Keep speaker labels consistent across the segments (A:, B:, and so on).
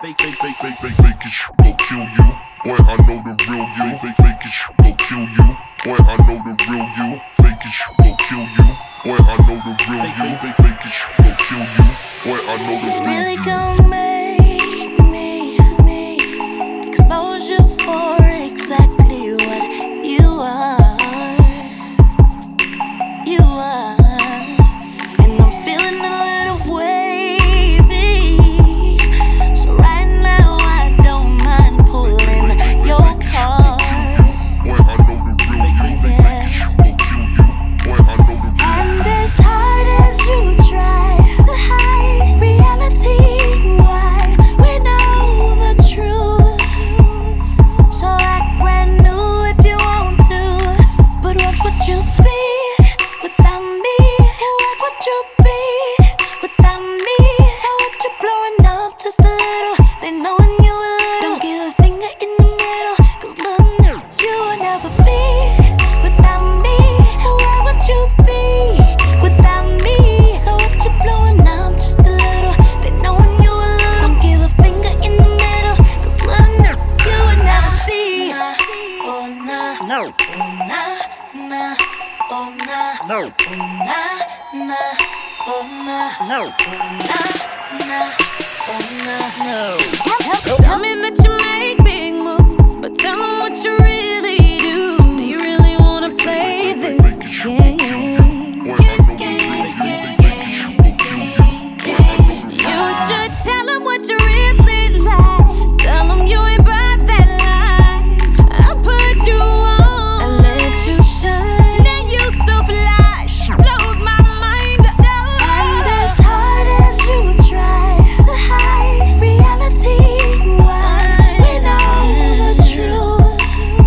A: Fake it, go kill you. Boy, I know the real you. Fake it, go kill you. Boy, I know the real you. Fake it, go kill you. Boy, I know the real you. Fake it, go kill you. Boy, I know the real you.
B: Really gon' make me expose you for exactly what you are. You are. And I'm feeling a little wavy. So right now I don't mind pulling your card.
A: Boy, I know the real you. Fake it, go kill you. Boy, I know the real you.
B: And as hard as you try to hide reality, why we know the truth. So act brand new if you want to. But what would you be without me? What would you be without me? So what you blowing up just a little? They knowing you a little. Don't give a finger in the middle, 'cause love you will never be without me. Where would you be without me? So what you blowing up just a little? They knowing you a little. Don't give a finger in the middle, 'cause love you will never be. Oh nah,
C: No.
B: oh nah, nah, oh nah,
C: No.
B: oh nah, nah, oh nah,
C: No.
B: nah, nah, oh nah.
C: No.
D: Tell me that you make big moves, but tell them what you really do. Do you really wanna play this game?
A: Boy, I know the real you. Fake it, go kill you. Boy, I know the real you.
D: You should tell them what you really like. Tell them you ain't about that life. I put you on and let you shine. Then you so flash, blows my mind.
B: And as hard as you try to hide reality, why we know the truth.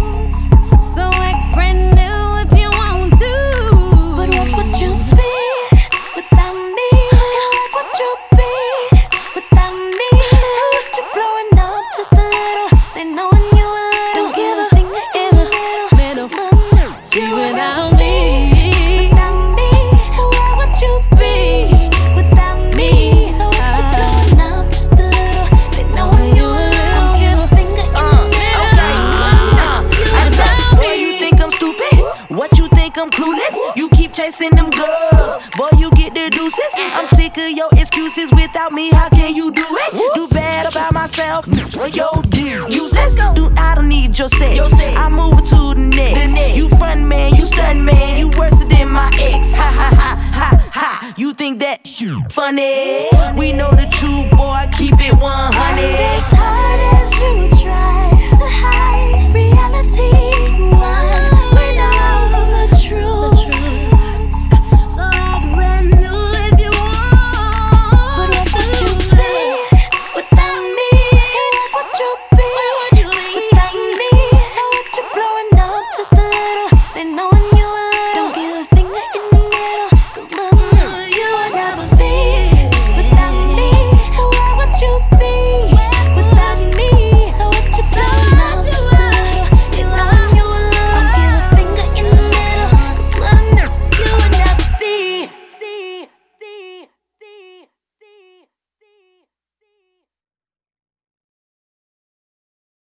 D: So act brand new if you want to.
B: But what would you be without me? What would you be without me? So what you blowing up just a little? They knowing you a little. Don't give a finger in the middle, 'cause love you
D: Without me,
B: without me. Where would you be without me? So what you blowing up just a little? They knowing you a little. Don't give a finger in the middle.
C: Boy, you think I'm stupid? What you think I'm clueless? You keep chasing them girls, boy, you get the deuces. I'm sick of your excuses. Without me, how can you do it? Do bad about myself, yo, useless. I don't need your sex. I move it to the next. You front man, you stun man, you worse than my ex. Ha ha ha ha ha. You think that funny? We know the truth, boy. Keep it 100.
B: As hard as you